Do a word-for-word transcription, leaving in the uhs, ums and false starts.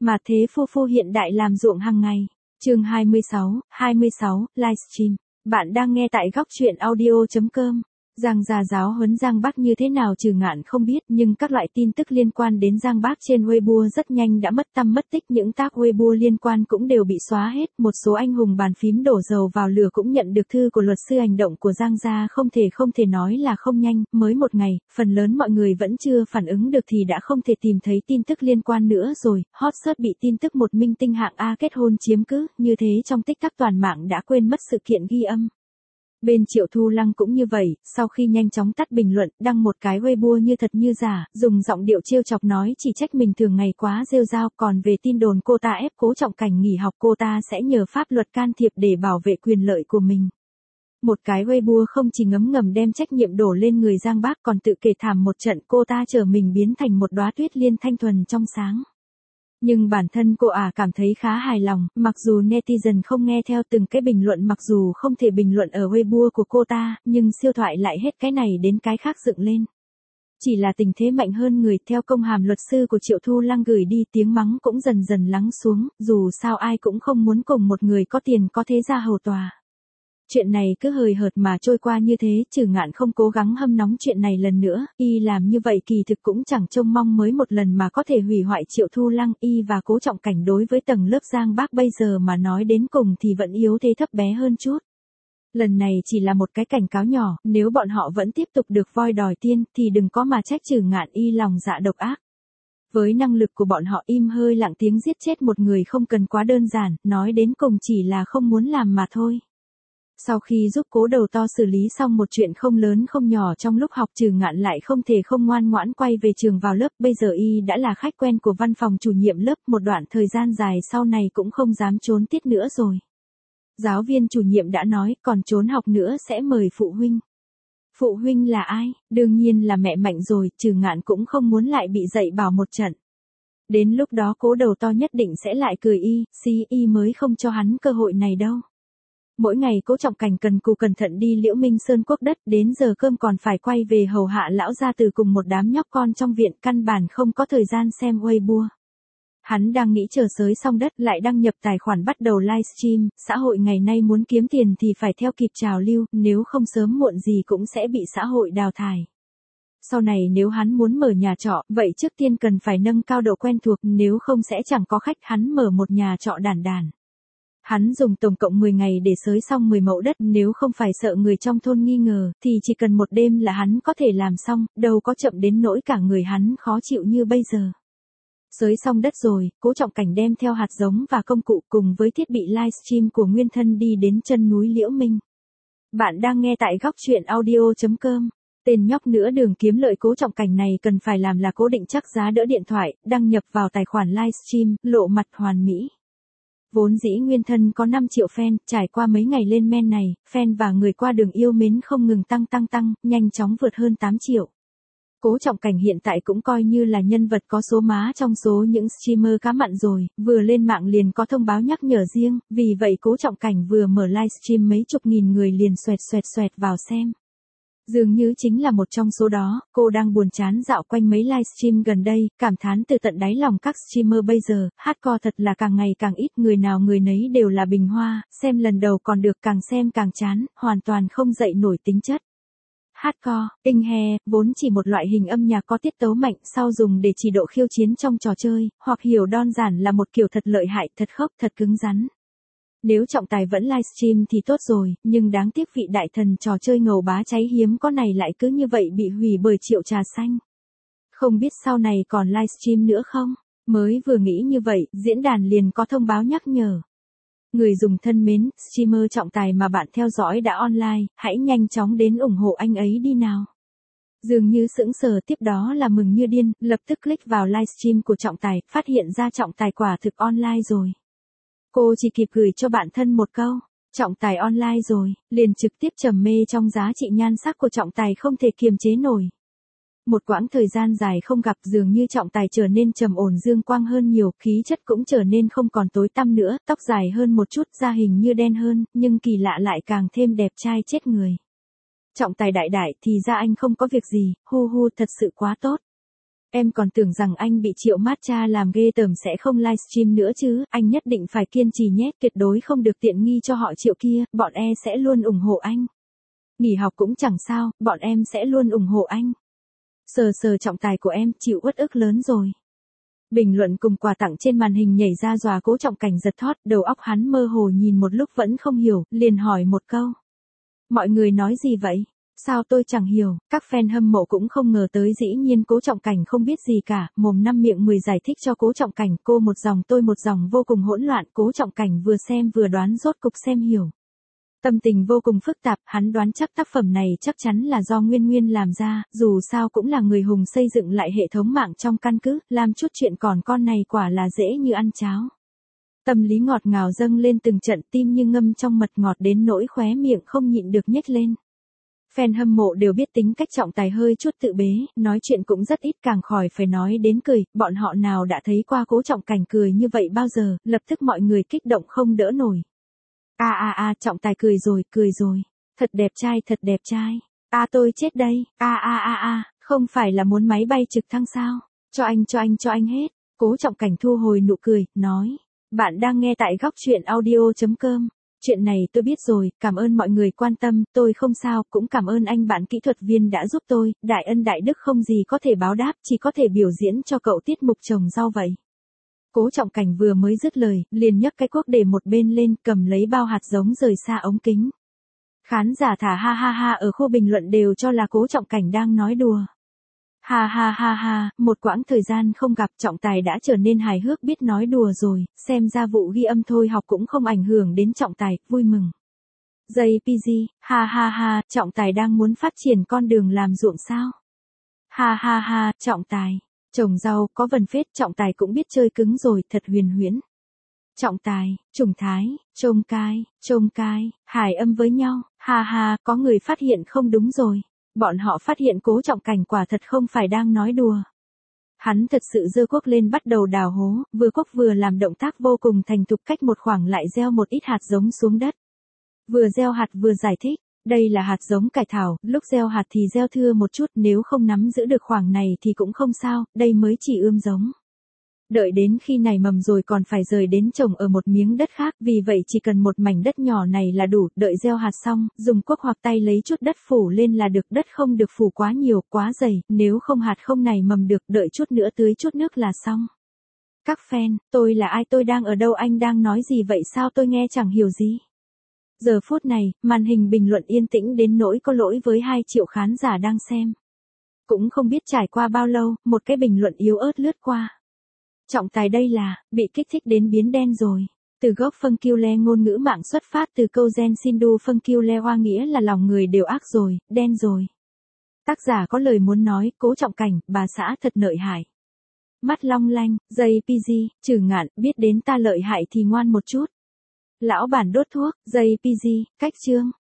Mà thế phu phu hiện đại làm ruộng hàng ngày. Chương hai mươi sáu, hai mươi sáu, livestream. Bạn đang nghe tại góc truyện audio chấm com. Giang gia giáo huấn Giang Bác như thế nào Trừ Ngạn không biết, nhưng các loại tin tức liên quan đến Giang Bác trên Weibo rất nhanh đã mất tăm mất tích, những tác Weibo liên quan cũng đều bị xóa hết, một số anh hùng bàn phím đổ dầu vào lửa cũng nhận được thư của luật sư. Hành động của Giang gia không thể không thể nói là không nhanh, mới một ngày, phần lớn mọi người vẫn chưa phản ứng được thì đã không thể tìm thấy tin tức liên quan nữa rồi. Hot search bị tin tức một minh tinh hạng A kết hôn chiếm cứ, như thế trong tích tắc toàn mạng đã quên mất sự kiện ghi âm. Bên Triệu Thu Lăng cũng như vậy, sau khi nhanh chóng tắt bình luận, đăng một cái Weibo như thật như giả, dùng giọng điệu trêu chọc nói chỉ trách mình thường ngày quá rêu rao, còn về tin đồn cô ta ép Cố Trọng Cảnh nghỉ học cô ta sẽ nhờ pháp luật can thiệp để bảo vệ quyền lợi của mình. Một cái Weibo không chỉ ngấm ngầm đem trách nhiệm đổ lên người Giang Bác còn tự kể thảm một trận cô ta chờ mình biến thành một đóa tuyết liên thanh thuần trong sáng. Nhưng bản thân cô ả à cảm thấy khá hài lòng, mặc dù netizen không nghe theo từng cái bình luận, mặc dù không thể bình luận ở Weibo của cô ta, nhưng siêu thoại lại hết cái này đến cái khác dựng lên. Chỉ là tình thế mạnh hơn người, theo công hàm luật sư của Triệu Thu Lăng gửi đi, tiếng mắng cũng dần dần lắng xuống, dù sao ai cũng không muốn cùng một người có tiền có thế ra hầu tòa. Chuyện này cứ hời hợt mà trôi qua như thế, Trừ Ngạn không cố gắng hâm nóng chuyện này lần nữa, y làm như vậy kỳ thực cũng chẳng trông mong mới một lần mà có thể hủy hoại Triệu Thu Lăng. Y và Cố Trọng Cảnh đối với tầng lớp Giang Bác bây giờ mà nói đến cùng thì vẫn yếu thế thấp bé hơn chút. Lần này chỉ là một cái cảnh cáo nhỏ, nếu bọn họ vẫn tiếp tục được voi đòi tiên thì đừng có mà trách Trừ Ngạn y lòng dạ độc ác. Với năng lực của bọn họ, im hơi lặng tiếng giết chết một người không cần quá đơn giản, nói đến cùng chỉ là không muốn làm mà thôi. Sau khi giúp Cố Đầu To xử lý xong một chuyện không lớn không nhỏ trong lúc học, Trừ Ngạn lại không thể không ngoan ngoãn quay về trường vào lớp. Bây giờ y đã là khách quen của văn phòng chủ nhiệm lớp, một đoạn thời gian dài sau này cũng không dám trốn tiết nữa rồi. Giáo viên chủ nhiệm đã nói, còn trốn học nữa sẽ mời phụ huynh. Phụ huynh là ai? Đương nhiên là mẹ Mạnh rồi, Trừ Ngạn cũng không muốn lại bị dạy bảo một trận. Đến lúc đó Cố Đầu To nhất định sẽ lại cười y, xí y mới không cho hắn cơ hội này đâu. Mỗi ngày Cố Trọng Cảnh cần cù cẩn thận đi Liễu Minh Sơn quốc đất, đến giờ cơm còn phải quay về hầu hạ lão gia từ cùng một đám nhóc con trong viện, căn bản không có thời gian xem Weibo. Hắn đang nghĩ chờ xới xong đất lại đăng nhập tài khoản bắt đầu livestream, xã hội ngày nay muốn kiếm tiền thì phải theo kịp trào lưu, nếu không sớm muộn gì cũng sẽ bị xã hội đào thải. Sau này nếu hắn muốn mở nhà trọ, vậy trước tiên cần phải nâng cao độ quen thuộc, nếu không sẽ chẳng có khách. Hắn mở một nhà trọ đản đản. Hắn dùng tổng cộng mười ngày để xới xong mười mẫu đất, nếu không phải sợ người trong thôn nghi ngờ, thì chỉ cần một đêm là hắn có thể làm xong, đâu có chậm đến nỗi cả người hắn khó chịu như bây giờ. Xới xong đất rồi, Cố Trọng Cảnh đem theo hạt giống và công cụ cùng với thiết bị livestream của nguyên thân đi đến chân núi Liễu Minh. Bạn đang nghe tại góc truyện audio chấm com. Tên nhóc nửa đường kiếm lợi Cố Trọng Cảnh này cần phải làm là cố định chắc giá đỡ điện thoại, đăng nhập vào tài khoản livestream, lộ mặt hoàn mỹ. Vốn dĩ nguyên thân có năm triệu fan, trải qua mấy ngày lên men này, fan và người qua đường yêu mến không ngừng tăng tăng tăng, nhanh chóng vượt hơn tám triệu. Cố Trọng Cảnh hiện tại cũng coi như là nhân vật có số má trong số những streamer cá mặn rồi, vừa lên mạng liền có thông báo nhắc nhở riêng, vì vậy Cố Trọng Cảnh vừa mở livestream mấy chục nghìn người liền xoẹt xoẹt xoẹt vào xem. Dường như chính là một trong số đó, cô đang buồn chán dạo quanh mấy livestream gần đây, cảm thán từ tận đáy lòng các streamer bây giờ, hardcore thật là càng ngày càng ít, người nào người nấy đều là bình hoa, xem lần đầu còn được, càng xem càng chán, hoàn toàn không dậy nổi tính chất. Hardcore, in he, vốn chỉ một loại hình âm nhạc có tiết tấu mạnh, sau dùng để chỉ độ khiêu chiến trong trò chơi, hoặc hiểu đơn giản là một kiểu thật lợi hại, thật khốc, thật cứng rắn. Nếu Trọng Tài vẫn livestream thì tốt rồi, nhưng đáng tiếc vị đại thần trò chơi ngầu bá cháy hiếm có này lại cứ như vậy bị hủy bởi Triệu Trà Xanh. Không biết sau này còn livestream nữa không? Mới vừa nghĩ như vậy, diễn đàn liền có thông báo nhắc nhở. Người dùng thân mến, streamer Trọng Tài mà bạn theo dõi đã online, hãy nhanh chóng đến ủng hộ anh ấy đi nào. Dường như sững sờ, tiếp đó là mừng như điên, lập tức click vào livestream của Trọng Tài, phát hiện ra Trọng Tài quả thực online rồi. Cô chỉ kịp gửi cho bạn thân một câu, Trọng Tài online rồi, liền trực tiếp trầm mê trong giá trị nhan sắc của Trọng Tài không thể kiềm chế nổi. Một quãng thời gian dài không gặp, dường như Trọng Tài trở nên trầm ổn dương quang hơn nhiều, khí chất cũng trở nên không còn tối tăm nữa, tóc dài hơn một chút, da hình như đen hơn, nhưng kỳ lạ lại càng thêm đẹp trai chết người. Trọng Tài đại đại, thì ra anh không có việc gì, hu hu, thật sự quá tốt. Em còn tưởng rằng anh bị Triệu Matcha làm ghê tởm sẽ không livestream nữa chứ, anh nhất định phải kiên trì nhé, tuyệt đối không được tiện nghi cho họ Triệu kia, bọn e sẽ luôn ủng hộ anh. Nghỉ học cũng chẳng sao, bọn em sẽ luôn ủng hộ anh. Sờ sờ trọng tài của em, chịu uất ức lớn rồi. Bình luận cùng quà tặng trên màn hình nhảy ra dọa Cố Trọng Cảnh giật thót, đầu óc hắn mơ hồ nhìn một lúc vẫn không hiểu, liền hỏi một câu. Mọi người nói gì vậy? Sao tôi chẳng hiểu, các fan hâm mộ cũng không ngờ tới dĩ nhiên Cố Trọng Cảnh không biết gì cả, mồm năm miệng mười giải thích cho Cố Trọng Cảnh, cô một dòng tôi một dòng vô cùng hỗn loạn, Cố Trọng Cảnh vừa xem vừa đoán rốt cục xem hiểu. Tâm tình vô cùng phức tạp, hắn đoán chắc tác phẩm này chắc chắn là do Nguyên Nguyên làm ra, dù sao cũng là người hùng xây dựng lại hệ thống mạng trong căn cứ, làm chút chuyện còn con này quả là dễ như ăn cháo. Tâm lý ngọt ngào dâng lên từng trận, tim như ngâm trong mật ngọt đến nỗi khóe miệng không nhịn được nhếch lên. Fan hâm mộ đều biết tính cách Trọng Tài hơi chút tự bế, nói chuyện cũng rất ít, càng khỏi phải nói đến cười, bọn họ nào đã thấy qua Cố Trọng Cảnh cười như vậy bao giờ, lập tức mọi người kích động không đỡ nổi. A a a, Trọng Tài cười rồi, cười rồi. Thật đẹp trai, thật đẹp trai. A tôi chết đây. A a a a, không phải là muốn máy bay trực thăng sao? Cho anh, cho anh, cho anh hết. Cố Trọng Cảnh thu hồi nụ cười, nói. Bạn đang nghe tại góc truyện audio chấm com. Chuyện này tôi biết rồi, cảm ơn mọi người quan tâm, tôi không sao, cũng cảm ơn anh bạn kỹ thuật viên đã giúp tôi, đại ân đại đức không gì có thể báo đáp, chỉ có thể biểu diễn cho cậu tiết mục trồng rau vậy. Cố Trọng Cảnh vừa mới dứt lời, liền nhấc cái cuốc để một bên lên, cầm lấy bao hạt giống rời xa ống kính. Khán giả thả ha ha ha ở khu bình luận đều cho là Cố Trọng Cảnh đang nói đùa. Ha ha ha ha, một quãng thời gian không gặp Trọng Tài đã trở nên hài hước biết nói đùa rồi, xem ra vụ ghi âm thôi học cũng không ảnh hưởng đến Trọng Tài, vui mừng. jê pê giê, ha ha ha, Trọng Tài đang muốn phát triển con đường làm ruộng sao? Ha ha ha, Trọng Tài. Trồng rau, có vần phết, Trọng Tài cũng biết chơi cứng rồi, thật huyền huyễn. Trọng Tài, Trùng Thái, Trông Cai, Trông Cai, hài âm với nhau, ha ha, có người phát hiện không đúng rồi. Bọn họ phát hiện Cố Trọng Cảnh quả thật không phải đang nói đùa. Hắn thật sự giơ cuốc lên bắt đầu đào hố, vừa cuốc vừa làm động tác vô cùng thành thục, cách một khoảng lại gieo một ít hạt giống xuống đất. Vừa gieo hạt vừa giải thích. Đây là hạt giống cải thảo, lúc gieo hạt thì gieo thưa một chút, nếu không nắm giữ được khoảng này thì cũng không sao, đây mới chỉ ươm giống. Đợi đến khi nảy mầm rồi còn phải rời đến trồng ở một miếng đất khác, vì vậy chỉ cần một mảnh đất nhỏ này là đủ, đợi gieo hạt xong, dùng cuốc hoặc tay lấy chút đất phủ lên là được, đất không được phủ quá nhiều, quá dày, nếu không hạt không nảy mầm được, đợi chút nữa tưới chút nước là xong. Các fan, tôi là ai, tôi đang ở đâu, anh đang nói gì vậy, sao tôi nghe chẳng hiểu gì. Giờ phút này, màn hình bình luận yên tĩnh đến nỗi có lỗi với hai triệu khán giả đang xem. Cũng không biết trải qua bao lâu, một cái bình luận yếu ớt lướt qua. Trọng Tài đây là, bị kích thích đến biến đen rồi. Từ gốc phân kiêu le ngôn ngữ mạng xuất phát từ câu gen Sindu phân kiêu le hoa nghĩa là lòng người đều ác rồi, đen rồi. Tác giả có lời muốn nói, Cố Trọng Cảnh, bà xã thật lợi hại. Mắt long lanh, jê pê giê, Trừ Ngạn, biết đến ta lợi hại thì ngoan một chút. Lão bản đốt thuốc, jê pê giê, cách chương.